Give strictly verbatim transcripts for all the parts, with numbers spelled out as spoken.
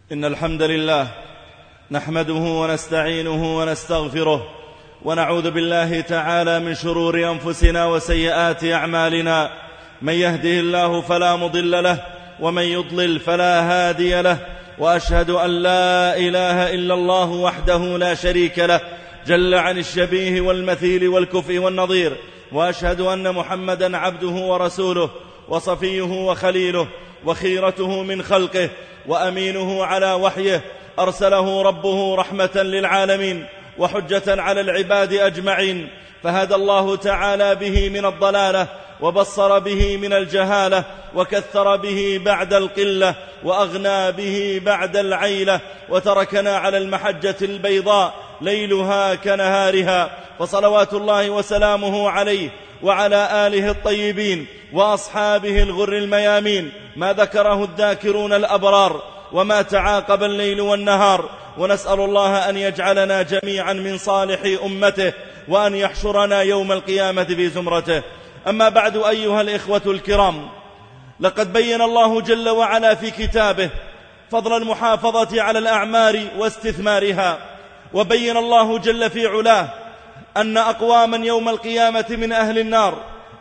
إن الحمد لله نحمده ونستعينه ونستغفره ونعوذ بالله تعالى من شرور أنفسنا وسيئات أعمالنا. من يهده الله فلا مضل له ومن يضلل فلا هادي له، وأشهد أن لا إله إلا الله وحده لا شريك له جل عن الشبيه والمثيل والكفء والنظير، وأشهد أن محمدا عبده ورسوله وصفيه وخليله وخيرته من خلقه وأمينه على وحيه، أرسله ربه رحمة للعالمين وحجة على العباد أجمعين، فهدى الله تعالى به من الضلالة وبصر به من الجهالة وكثر به بعد القلة وأغنى به بعد العيلة، وتركنا على المحجة البيضاء ليلها كنهارها، فصلوات الله وسلامه عليه وعلى آله الطيبين وأصحابه الغر الميامين، ما ذكره الذاكرون الأبرار وما تعاقب الليل والنهار. ونسأل الله أن يجعلنا جميعا من صالح أمته، وأن يحشرنا يوم القيامة في زمرته. أما بعد أيها الإخوة الكرام، لقد بين الله جل وعلا في كتابه فضل المحافظة على الأعمار واستثمارها، وبين الله جل في علاه أن أقواما يوم القيامة من أهل النار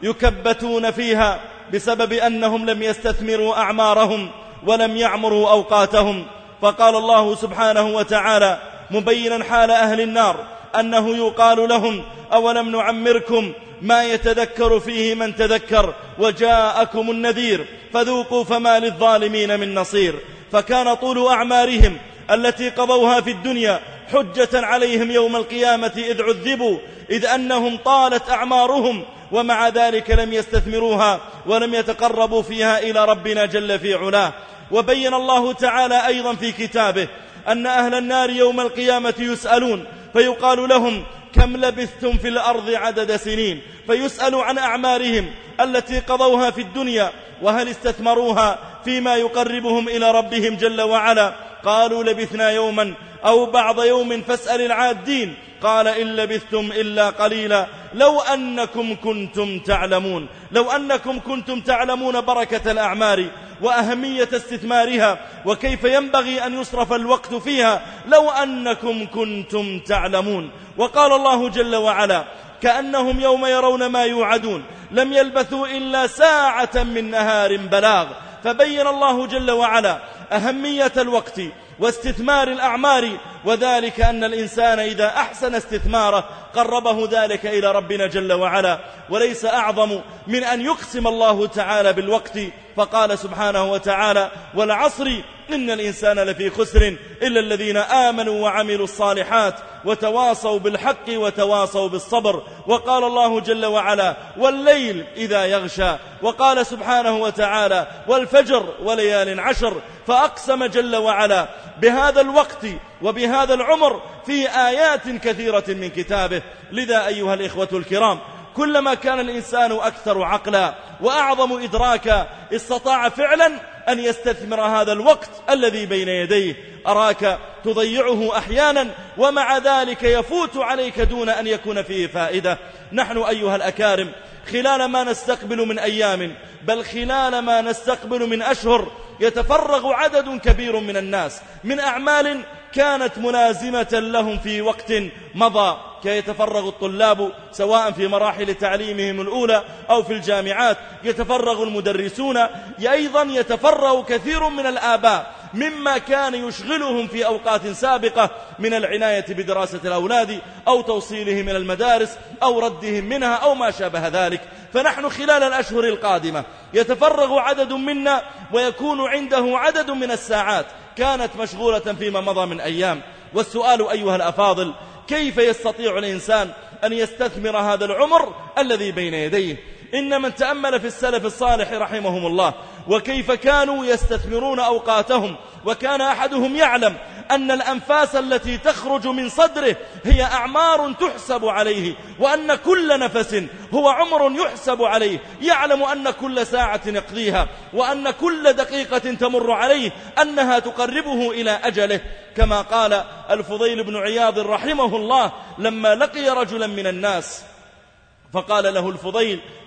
يكبتون فيها بسبب أنهم لم يستثمروا أعمارهم ولم يعمروا أوقاتهم. فقال الله سبحانه وتعالى مبينا حال أهل النار أنه يقال لهم: أولم نعمركم ما يتذكر فيه من تذكر وجاءكم النذير فذوقوا فما للظالمين من نصير. فكان طول أعمارهم التي قضوها في الدنيا حجة عليهم يوم القيامة إذ عذبوا، إذ أنهم طالت أعمارهم ومع ذلك لم يستثمروها ولم يتقربوا فيها إلى ربنا جل في علاه. وبين الله تعالى أيضا في كتابه أن أهل النار يوم القيامة يسألون فيقال لهم: كم لبثتم في الأرض عدد سنين؟ فيسألوا عن أعمارهم التي قضوها في الدنيا وهل استثمروها فيما يقربهم إلى ربهم جل وعلا. قالوا: لبثنا يوما أو بعض يوم فاسأل العادين. قال: إن لبثتم إلا قليلا لو أنكم كنتم تعلمون. لو أنكم كنتم تعلمون بركة الأعمار وأهمية استثمارها وكيف ينبغي أن يصرف الوقت فيها، لو أنكم كنتم تعلمون. وقال الله جل وعلا: كأنهم يوم يرون ما يوعدون لم يلبثوا إلا ساعة من نهار بلاغ. فبين الله جل وعلا أهمية الوقت واستثمار الأعمار، وذلك أن الإنسان إذا أحسن استثماره قربه ذلك إلى ربنا جل وعلا. وليس أعظم من أن يقسم الله تعالى بالوقت، فقال سبحانه وتعالى: والعصر إن الإنسان لفي خسر إلا الذين آمنوا وعملوا الصالحات وتواصوا بالحق وتواصوا بالصبر. وقال الله جل وعلا: والليل إذا يغشى. وقال سبحانه وتعالى: والفجر وليال عشر. فأقسم جل وعلا بهذا الوقت وبهذا العمر في آيات كثيرة من كتابه. لذا أيها الإخوة الكرام، كلما كان الإنسان أكثر عقلا وأعظم إدراكا استطاع فعلا أن يستثمر هذا الوقت الذي بين يديه. أراك تضيعه أحيانا ومع ذلك يفوت عليك دون أن يكون فيه فائدة. نحن أيها الأكارم خلال ما نستقبل من أيام، بل خلال ما نستقبل من أشهر، يتفرغ عدد كبير من الناس من أعمال كانت ملازمة لهم في وقت مضى، كيتفرغ الطلاب سواء في مراحل تعليمهم الأولى أو في الجامعات، يتفرغ المدرسون، أيضا يتفرغ كثير من الآباء مما كان يشغلهم في أوقات سابقة من العناية بدراسة الأولاد أو توصيلهم إلى المدارس أو ردهم منها أو ما شابه ذلك. فنحن خلال الأشهر القادمة يتفرغ عدد منا ويكون عنده عدد من الساعات كانت مشغولة فيما مضى من أيام. والسؤال أيها الأفاضل: كيف يستطيع الإنسان أن يستثمر هذا العمر الذي بين يديه؟ إن من تأمل في السلف الصالح رحمهم الله وكيف كانوا يستثمرون أوقاتهم، وكان أحدهم يعلم أن الأنفاس التي تخرج من صدره هي أعمار تحسب عليه، وأن كل نفس هو عمر يحسب عليه، يعلم أن كل ساعة يقضيها وأن كل دقيقة تمر عليه أنها تقربه إلى أجله. كما قال الفضيل بن عياض رحمه الله لما لقي رجلا من الناس فقال له الفضيل: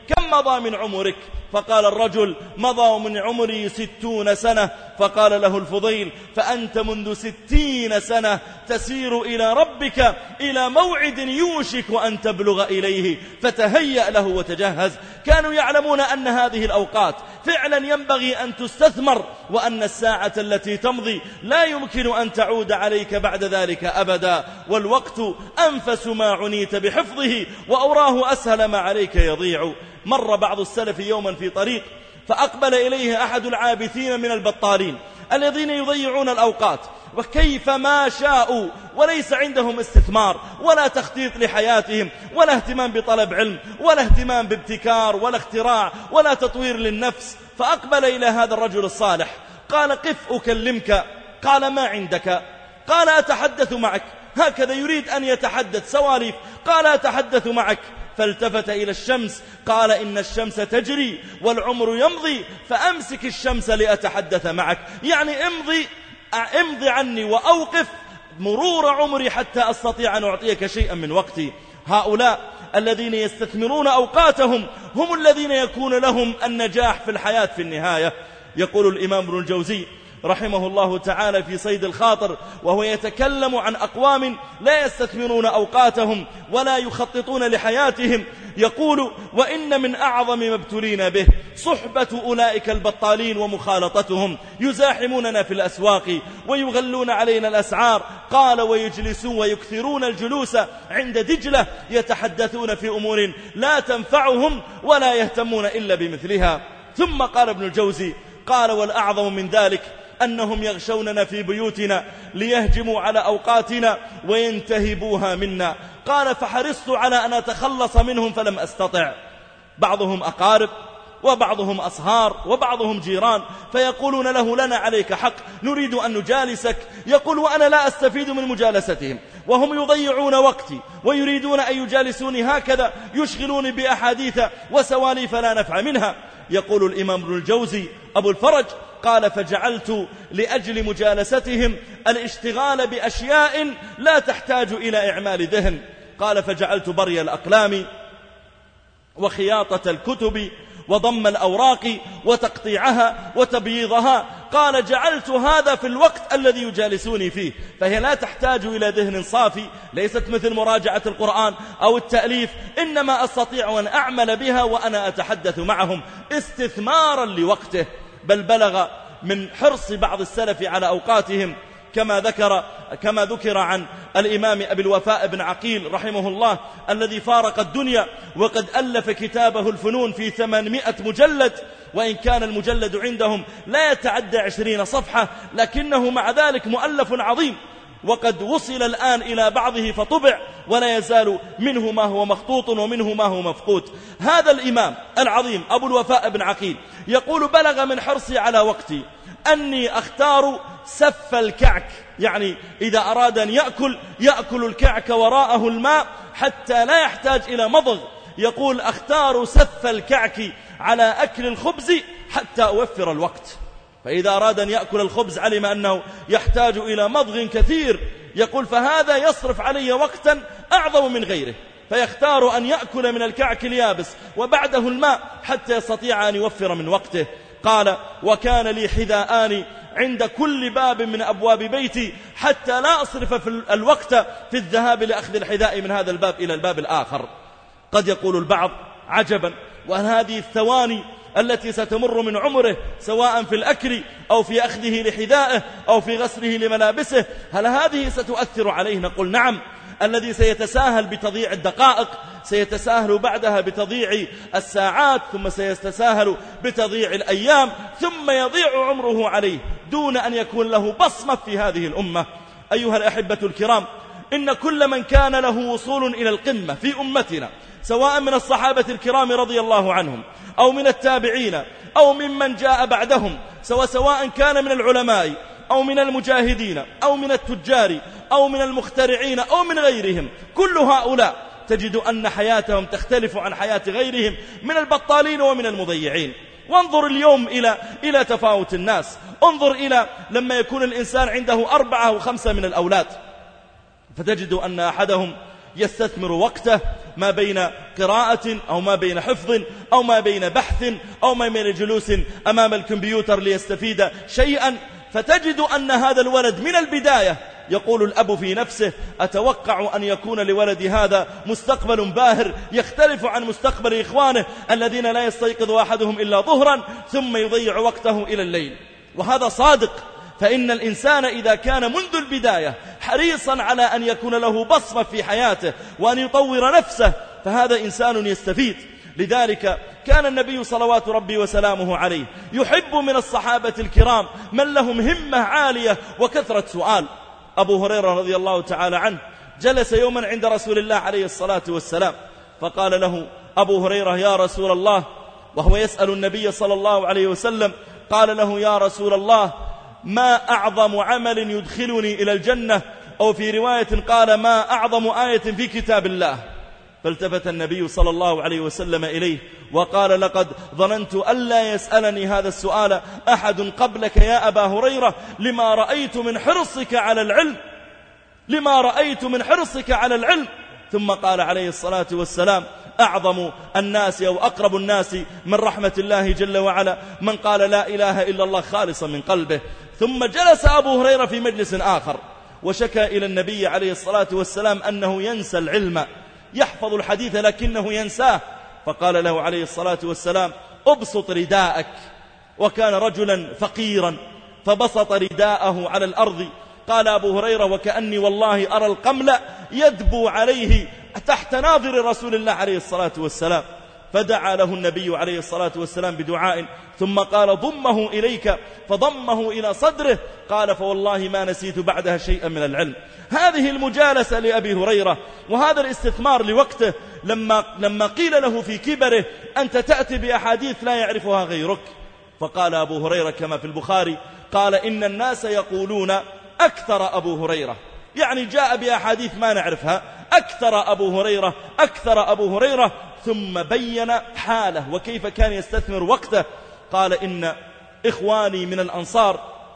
كم مضى من عمرك؟ فقال الرجل مضى من عمري ستون سنة. فقال له الفضيل فأنت منذ ستين سنة تسير إلى ربك إلى موعد يوشك أن تبلغ إليه، فتهيأ له وتجهز. كانوا يعلمون أن هذه الأوقات فعلا ينبغي أن تستثمر، وأن الساعة التي تمضي لا يمكن أن تعود عليك بعد ذلك أبدا، والوقت أنفس ما عنيت بحفظه وأوراه أسهل ما عليك يضيع. مر بعض السلف يوما في طريق، فأقبل إليه أحد العابثين من البطالين الذين يضيعون الأوقات وكيف ما شاءوا، وليس عندهم استثمار ولا تخطيط لحياتهم ولا اهتمام بطلب علم ولا اهتمام بابتكار ولا اختراع ولا تطوير للنفس. فأقبل إلى هذا الرجل الصالح قال قف أكلمك. قال ما عندك؟ قال أتحدث معك. هكذا يريد أن يتحدث سواليف. قال أتحدث معك. فالتفت إلى الشمس قال إن الشمس تجري والعمر يمضي، فأمسك الشمس لأتحدث معك، يعني امضي امضي عني وأوقف مرور عمري حتى أستطيع أن أعطيك شيئا من وقتي. هؤلاء الذين يستثمرون أوقاتهم هم الذين يكون لهم النجاح في الحياة في النهاية. يقول الإمام ابن الجوزي رحمه الله تعالى في صيد الخاطر وهو يتكلم عن أقوام لا يستثمرون أوقاتهم ولا يخططون لحياتهم، يقول وإن من أعظم ما ابتلينا به صحبة أولئك البطالين ومخالطتهم، يزاحموننا في الأسواق ويغلون علينا الأسعار. قال ويجلسون ويكثرون الجلوس عند دجلة يتحدثون في أمور لا تنفعهم ولا يهتمون إلا بمثلها. ثم قال ابن الجوزي قال والأعظم من ذلك أنهم يغشوننا في بيوتنا ليهجموا على أوقاتنا وينتهبوها منا. قال فحرصت على أن أتخلص منهم فلم أستطع. بعضهم أقارب وبعضهم أصهار وبعضهم جيران، فيقولون له لنا عليك حق نريد أن نجالسك. يقول وأنا لا أستفيد من مجالستهم وهم يضيعون وقتي ويريدون أن يجالسوني هكذا، يشغلوني بأحاديث وسواليف لا نفع منها. يقول الإمام ابن الجوزي أبو الفرج قال فجعلت لأجل مجالستهم الاشتغال بأشياء لا تحتاج إلى إعمال ذهن. قال فجعلت بري الأقلام وخياطة الكتب وضم الأوراق وتقطيعها وتبييضها. قال جعلت هذا في الوقت الذي يجالسوني فيه، فهي لا تحتاج إلى ذهن صافي، ليست مثل مراجعة القرآن أو التأليف، إنما أستطيع أن أعمل بها وأنا أتحدث معهم استثمارا لوقته. بل بلغ من حرص بعض السلف على أوقاتهم كما ذكر كما ذكر عن الإمام أبي الوفاء بن عقيل رحمه الله الذي فارق الدنيا وقد ألف كتابه الفنون في ثمانمائة مجلد، وإن كان المجلد عندهم لا يتعدى عشرين صفحة، لكنه مع ذلك مؤلف عظيم، وقد وصل الآن إلى بعضه فطبع ولا يزال منه ما هو مخطوط ومنه ما هو مفقود. هذا الإمام العظيم أبو الوفاء بن عقيل يقول بلغ من حرصي على وقتي أني أختار سف الكعك، يعني إذا أراد أن يأكل يأكل الكعك وراءه الماء حتى لا يحتاج إلى مضغ. يقول أختار سف الكعك على أكل الخبز حتى أوفر الوقت، فإذا أراد أن يأكل الخبز علم أنه يحتاج إلى مضغ كثير، يقول فهذا يصرف علي وقتا أعظم من غيره، فيختار أن يأكل من الكعك اليابس وبعده الماء حتى يستطيع أن يوفر من وقته. قال وكان لي حذاءان عند كل باب من أبواب بيتي حتى لا أصرف في الوقت في الذهاب لأخذ الحذاء من هذا الباب إلى الباب الآخر. قد يقول البعض عجبا، وأن هذه الثواني التي ستمر من عمره سواء في الأكل أو في أخذه لحذائه أو في غسله لملابسه هل هذه ستؤثر عليه؟ نقول نعم. الذي سيتساهل بتضييع الدقائق سيتساهل بعدها بتضييع الساعات، ثم سيتساهل بتضييع الأيام، ثم يضيع عمره عليه دون أن يكون له بصمة في هذه الأمة. أيها الأحبة الكرام، إن كل من كان له وصول إلى القمة في أمتنا سواء من الصحابة الكرام رضي الله عنهم أو من التابعين أو ممن جاء بعدهم، سواء سواء كان من العلماء أو من المجاهدين أو من التجار أو من المخترعين أو من غيرهم، كل هؤلاء تجد أن حياتهم تختلف عن حياة غيرهم من البطالين ومن المضيعين. وانظر اليوم إلى إلى تفاوت الناس، انظر إلى لما يكون الإنسان عنده أربعة أو خمسة من الأولاد، فتجد أن أحدهم يستثمر وقته ما بين قراءة أو ما بين حفظ أو ما بين بحث أو ما بين جلوس أمام الكمبيوتر ليستفيد شيئا، فتجد أن هذا الولد من البداية يقول الأب في نفسه أتوقع أن يكون لولدي هذا مستقبل باهر يختلف عن مستقبل إخوانه الذين لا يستيقظ أحدهم إلا ظهرا ثم يضيع وقته إلى الليل. وهذا صادق، فإن الإنسان إذا كان منذ البداية حريصا على أن يكون له بصمة في حياته وأن يطور نفسه فهذا إنسان يستفيد. لذلك كان النبي صلوات ربي وسلامه عليه يحب من الصحابة الكرام من لهم همة عالية وكثرة سؤال. أبو هريرة رضي الله تعالى عنه جلس يوما عند رسول الله عليه الصلاة والسلام، فقال له أبو هريرة يا رسول الله، وهو يسأل النبي صلى الله عليه وسلم، قال له يا رسول الله ما أعظم عمل يدخلني إلى الجنة، أو في رواية قال ما أعظم آية في كتاب الله. فالتفت النبي صلى الله عليه وسلم إليه وقال لقد ظننت ألا يسألني هذا السؤال أحد قبلك يا أبا هريرة لما رأيت من حرصك على العلم لما رأيت من حرصك على العلم. ثم قال عليه الصلاة والسلام أعظم الناس أو أقرب الناس من رحمة الله جل وعلا من قال لا إله إلا الله خالصا من قلبه. ثم جلس أبو هريرة في مجلس آخر وشكى إلى النبي عليه الصلاة والسلام أنه ينسى العلم، يحفظ الحديث لكنه ينساه، فقال له عليه الصلاة والسلام أبسط رداءك. وكان رجلا فقيرا فبسط رداءه على الأرض. قال أبو هريرة وكأني والله أرى القمل يدبو عليه تحت ناظر رسول الله عليه الصلاة والسلام. فدعا له النبي عليه الصلاة والسلام بدعاء ثم قال ضمه إليك، فضمه إلى صدره. قال فوالله ما نسيت بعدها شيئا من العلم. هذه المجالسة لأبي هريرة وهذا الاستثمار لوقته لما, لما قيل له في كبره أنت تأتي بأحاديث لا يعرفها غيرك، فقال أبو هريرة كما في البخاري قال إن الناس يقولون أكثر أبو هريرة، يعني جاء بأحاديث ما نعرفها، أكثر أبو هريرة أكثر أبو هريرة. ثم بين حاله وكيف كان يستثمر وقته. قال إن إخواني من الأنصار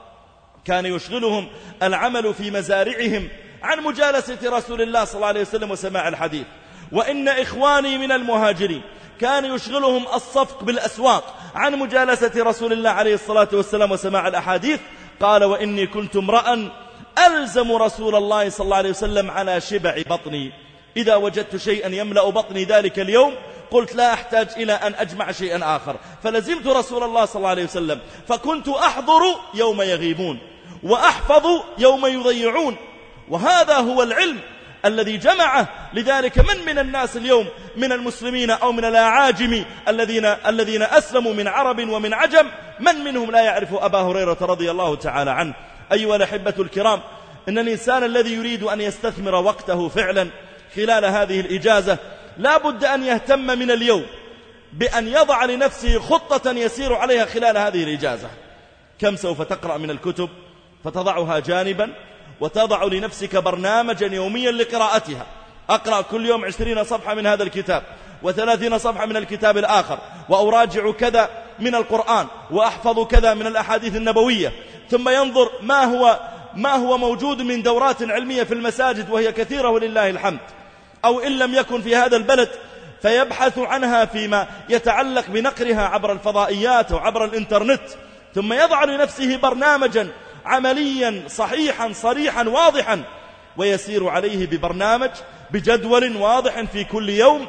كان يشغلهم العمل في مزارعهم عن مجالسة رسول الله صلى الله عليه وسلم وسماع الحديث، وإن إخواني من المهاجرين كان يشغلهم الصفق بالأسواق عن مجالسة رسول الله عليه الصلاة والسلام وسماع الأحاديث. قال وإني كنت امرأ ألزم رسول الله صلى الله عليه وسلم على شبع بطني، إذا وجدت شيئا يملأ بطني ذلك اليوم قلت لا أحتاج إلى أن أجمع شيئا آخر، فلزمت رسول الله صلى الله عليه وسلم، فكنت أحضر يوم يغيبون وأحفظ يوم يضيعون. وهذا هو العلم الذي جمعه. لذلك من من الناس اليوم من المسلمين أو من الأعاجم الذين, الذين أسلموا من عرب ومن عجم من منهم لا يعرف أبا هريرة رضي الله تعالى عنه؟ أيها الأحبة الكرام، إن الإنسان الذي يريد أن يستثمر وقته فعلا خلال هذه الإجازة لا بد أن يهتم من اليوم بأن يضع لنفسه خطة يسير عليها خلال هذه الإجازة. كم سوف تقرأ من الكتب فتضعها جانبا وتضع لنفسك برنامجا يوميا لقراءتها. أقرأ كل يوم عشرين صفحة من هذا الكتاب وثلاثين صفحة من الكتاب الآخر، وأراجع كذا من القرآن وأحفظ كذا من الأحاديث النبوية. ثم ينظر ما هو, ما هو موجود من دورات علمية في المساجد وهي كثيرة ولله الحمد، أو إن لم يكن في هذا البلد فيبحث عنها فيما يتعلق بنقرها عبر الفضائيات أو عبر الإنترنت. ثم يضع لنفسه برنامجا عمليا صحيحا صريحا واضحا ويسير عليه ببرنامج بجدول واضح في كل يوم،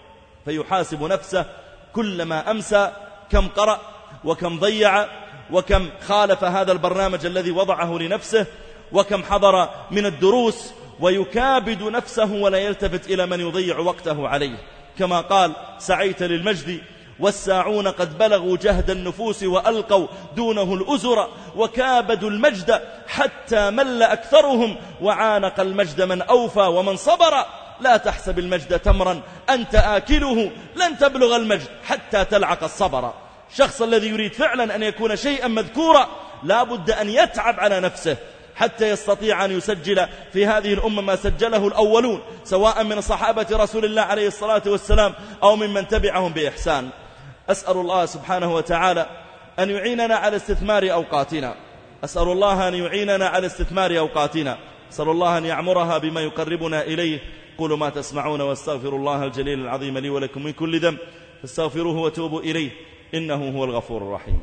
فيحاسب نفسه كلما أمسى كم قرأ وكم ضيع وكم خالف هذا البرنامج الذي وضعه لنفسه وكم حضر من الدروس، ويكابد نفسه ولا يلتفت إلى من يضيع وقته عليه. كما قال سعيت للمجد والساعون قد بلغوا جهد النفوس وألقوا دونه الأزر، وكابدوا المجد حتى مل أكثرهم وعانق المجد من أوفى ومن صبر. لا تحسب المجد تمرا أنت آكله، لن تبلغ المجد حتى تلعق الصبر. الشخص الذي يريد فعلا أن يكون شيئا مذكورا لا بد أن يتعب على نفسه حتى يستطيع أن يسجل في هذه الأمة ما سجله الأولون، سواء من صحابة رسول الله عليه الصلاة والسلام أو ممن تبعهم بإحسان. أسأل الله سبحانه وتعالى أن يعيننا على استثمار أوقاتنا، أسأل الله أن يعيننا على استثمار أوقاتنا، أسأل الله أن يعمرها بما يقربنا إليه، قولوا ما تسمعون واستغفر الله الجليل العظيم لي ولكم من كل ذنب فاستغفروه وتوبوا إليه إنه هو الغفور الرحيم.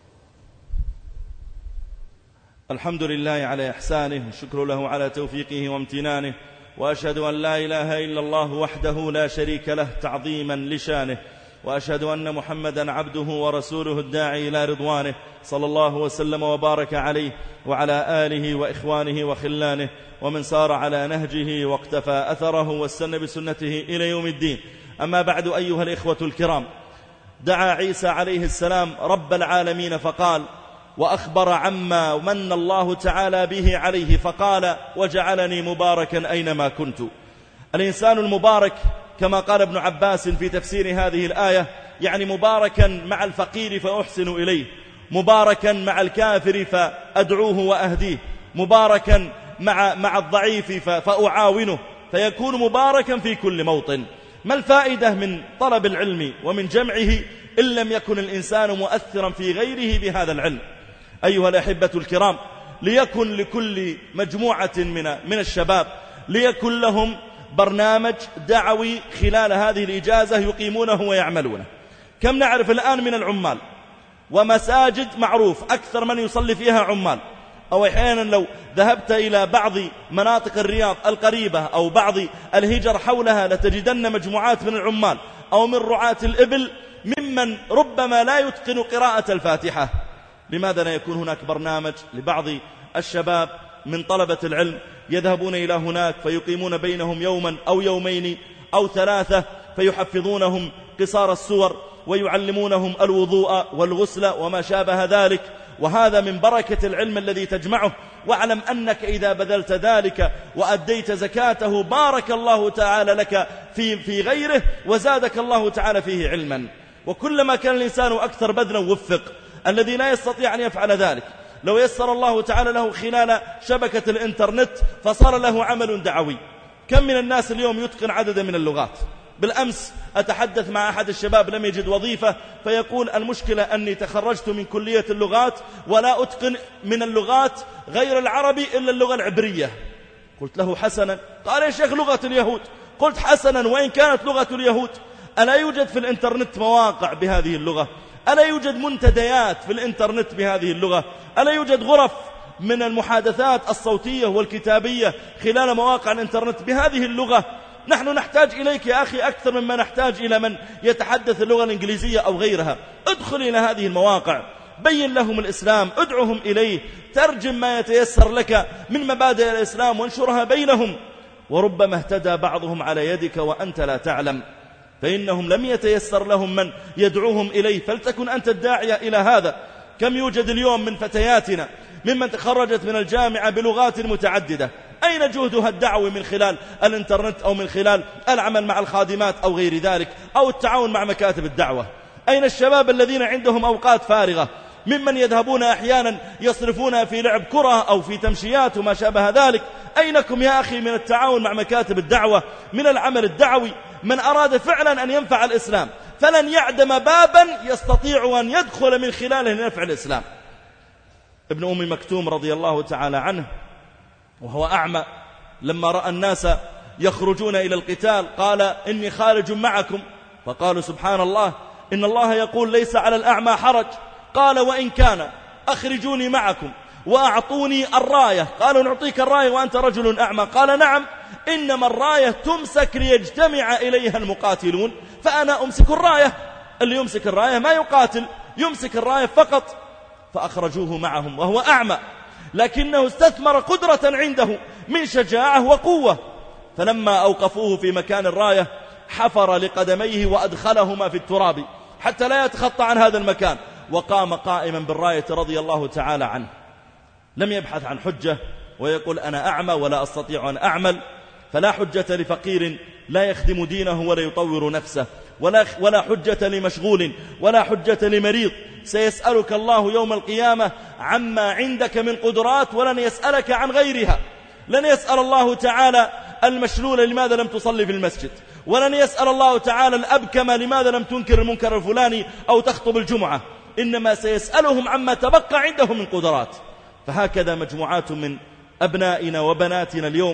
الحمد لله على إحسانه، الشكر له على توفيقه وامتنانه، وأشهد أن لا إله إلا الله وحده لا شريك له تعظيما لشانه، وأشهد أن محمدا عبده ورسوله الداعي إلى رضوانه صلى الله وسلم وبارك عليه وعلى آله وإخوانه وخلانه ومن سار على نهجه واقتفى أثره واستنى بسنته إلى يوم الدين. أما بعد أيها الإخوة الكرام، دعا عيسى عليه السلام رب العالمين فقال، وأخبر عما من الله تعالى به عليه فقال وجعلني مباركا أينما كنت. الإنسان المبارك كما قال ابن عباس في تفسير هذه الآية يعني مباركا مع الفقير فأحسن إليه، مباركا مع الكافر فأدعوه وأهديه، مباركا مع, مع الضعيف فأعاونه، فيكون مباركا في كل موطن. ما الفائدة من طلب العلم ومن جمعه إن لم يكن الإنسان مؤثرا في غيره بهذا العلم؟ أيها الأحبة الكرام، ليكن لكل مجموعة من, من الشباب ليكن لهم برنامج دعوي خلال هذه الإجازة يقيمونه ويعملونه. كم نعرف الآن من العمال، ومساجد معروف أكثر من يصلي فيها عمال، أو أحيانا لو ذهبت إلى بعض مناطق الرياض القريبة أو بعض الهجر حولها لتجدن مجموعات من العمال أو من رعاة الإبل ممن ربما لا يتقن قراءة الفاتحة. لماذا لا يكون هناك برنامج لبعض الشباب من طلبة العلم يذهبون إلى هناك فيقيمون بينهم يوما أو يومين أو ثلاثة فيحفظونهم قصار السور ويعلمونهم الوضوء والغسل وما شابه ذلك، وهذا من بركة العلم الذي تجمعه. واعلم أنك إذا بذلت ذلك وأديت زكاته بارك الله تعالى لك في, في غيره وزادك الله تعالى فيه علما. وكلما كان الإنسان أكثر بذلا وفق. الذي لا يستطيع أن يفعل ذلك لو يسر الله تعالى له خلال شبكة الإنترنت فصار له عمل دعوي. كم من الناس اليوم يتقن عددا من اللغات؟ بالأمس أتحدث مع أحد الشباب لم يجد وظيفة فيقول المشكلة أني تخرجت من كلية اللغات ولا أتقن من اللغات غير العربي إلا اللغة العبرية. قلت له حسنا. قال يا شيخ لغة اليهود. قلت حسنا، وإن كانت لغة اليهود ألا يوجد في الإنترنت مواقع بهذه اللغة؟ ألا يوجد منتديات في الإنترنت بهذه اللغة؟ ألا يوجد غرف من المحادثات الصوتية والكتابية خلال مواقع الإنترنت بهذه اللغة؟ نحن نحتاج إليك يا أخي أكثر مما نحتاج إلى من يتحدث اللغة الإنجليزية أو غيرها. ادخل إلى هذه المواقع، بين لهم الإسلام، ادعهم إليه، ترجم ما يتيسر لك من مبادئ الإسلام وانشرها بينهم. وربما اهتدى بعضهم على يدك وأنت لا تعلم، فإنهم لم يتيسر لهم من يدعوهم إليه، فلتكن أنت الداعية إلى هذا. كم يوجد اليوم من فتياتنا ممن تخرجت من الجامعة بلغات متعددة، أين جهدها الدعوي من خلال الإنترنت أو من خلال العمل مع الخادمات أو غير ذلك أو التعاون مع مكاتب الدعوة؟ أين الشباب الذين عندهم أوقات فارغة ممن يذهبون أحيانا يصرفونها في لعب كرة أو في تمشيات وما شابه ذلك؟ أينكم يا أخي من التعاون مع مكاتب الدعوة، من العمل الدعوي؟ من أراد فعلا أن ينفع الإسلام فلن يعدم بابا يستطيع أن يدخل من خلاله لنفع الإسلام. ابن أم مكتوم رضي الله تعالى عنه وهو أعمى لما رأى الناس يخرجون إلى القتال قال إني خارج معكم، فقالوا سبحان الله إن الله يقول ليس على الأعمى حرج. قال وإن كان أخرجوني معكم وأعطوني الراية. قالوا نعطيك الراية وأنت رجل أعمى. قال نعم، إنما الراية تمسك ليجتمع إليها المقاتلون، فأنا أمسك الراية. اللي يمسك الراية ما يقاتل، يمسك الراية فقط. فأخرجوه معهم وهو أعمى، لكنه استثمر قدرة عنده من شجاعة وقوة. فلما أوقفوه في مكان الراية حفر لقدميه وأدخلهما في التراب حتى لا يتخطى عن هذا المكان، وقام قائما بالراية رضي الله تعالى عنه. لم يبحث عن حجة ويقول أنا أعمى ولا أستطيع أن أعمل. فلا حجة لفقير لا يخدم دينه ولا يطور نفسه، ولا, ولا حجة لمشغول ولا حجة لمريض. سيسألك الله يوم القيامة عما عندك من قدرات ولن يسألك عن غيرها. لن يسأل الله تعالى المشلول لماذا لم تصلي في المسجد، ولن يسأل الله تعالى الأبكم لماذا لم تنكر المنكر الفلاني أو تخطب الجمعة، إنما سيسألهم عما تبقى عندهم من قدرات. فهكذا مجموعات من أبنائنا وبناتنا اليوم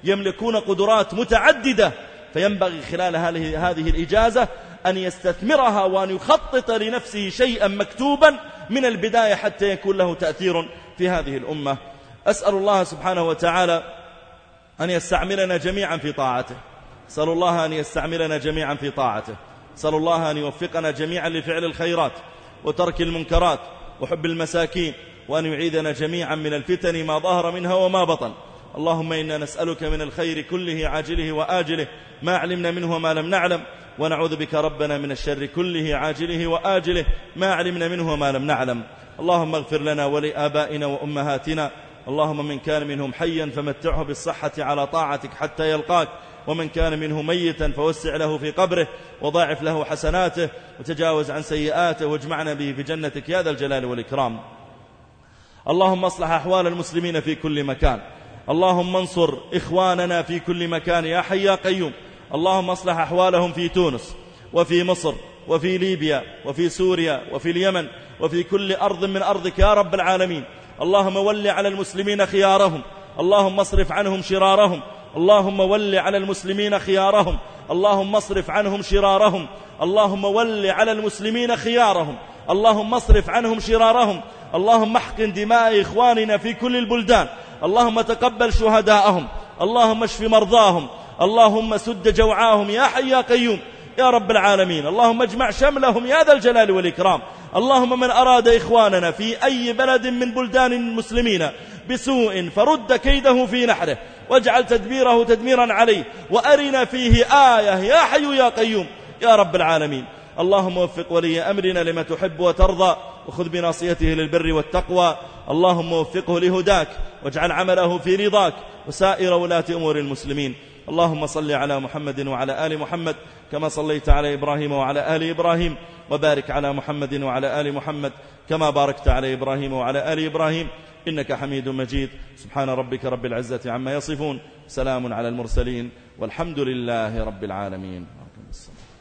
يملكون قدرات متعددة، فينبغي خلال هذه الإجازة أن يستثمرها وأن يخطط لنفسه شيئا مكتوبا من البداية حتى يكون له تأثير في هذه الأمة. أسأل الله سبحانه وتعالى أن يستعملنا جميعا في طاعته، أسأل الله أن يستعملنا جميعا في طاعته، أسأل الله أن يوفقنا جميعا لفعل الخيرات وترك المنكرات وحب المساكين، وأن يعيذنا جميعا من الفتن ما ظهر منها وما بطن. اللهم إنا نسألك من الخير كله عاجله وآجله ما علمنا منه وما لم نعلم، ونعوذ بك ربنا من الشر كله عاجله وآجله ما علمنا منه وما لم نعلم. اللهم اغفر لنا ولآبائنا وأمهاتنا، اللهم من كان منهم حيا فمتعه بالصحة على طاعتك حتى يلقاك، ومن كان منه ميتا فوسع له في قبره وضاعف له حسناته وتجاوز عن سيئاته واجمعنا به في جنتك يا ذا الجلال والإكرام. اللهم اصلح أحوال المسلمين في كل مكان، اللهم انصر إخواننا في كل مكان يا حي يا قيوم. اللهم اصلح أحوالهم في تونس وفي مصر وفي ليبيا وفي سوريا وفي اليمن وفي كل أرض من أرضك يا رب العالمين. اللهم ول على المسلمين خيارهم، اللهم اصرف عنهم شرارهم، اللهم ول على المسلمين خيارهم، اللهم اصرف عنهم شرارهم، اللهم ول على المسلمين خيارهم، اللهم اصرف عنهم شرارهم. اللهم احقن دماء إخواننا في كل البلدان، اللهم تقبل شهداءهم، اللهم اشف مرضاهم، اللهم سد جوعاهم يا حي يا قيوم يا رب العالمين. اللهم اجمع شملهم يا ذا الجلال والإكرام. اللهم من أراد إخواننا في أي بلد من بلدان المسلمين بسوء فرد كيده في نحره، واجعل تدبيره تدميرا عليه، وأرنا فيه آية يا حي يا قيوم يا رب العالمين. اللهم وفق ولي أمرنا لما تحب وترضى، وخذ بناصيته للبر والتقوى. اللهم وفقه لهداك، واجعل عمله في رضاك، وسائر ولاة أمور المسلمين. اللهم صل على محمد وعلى آل محمد كما صليت على إبراهيم وعلى آل إبراهيم، وبارك على محمد وعلى آل محمد كما باركت على إبراهيم وعلى آل إبراهيم إنك حميد مجيد. سبحان ربك رب العزة عما يصفون، سلام على المرسلين، والحمد لله رب العالمين.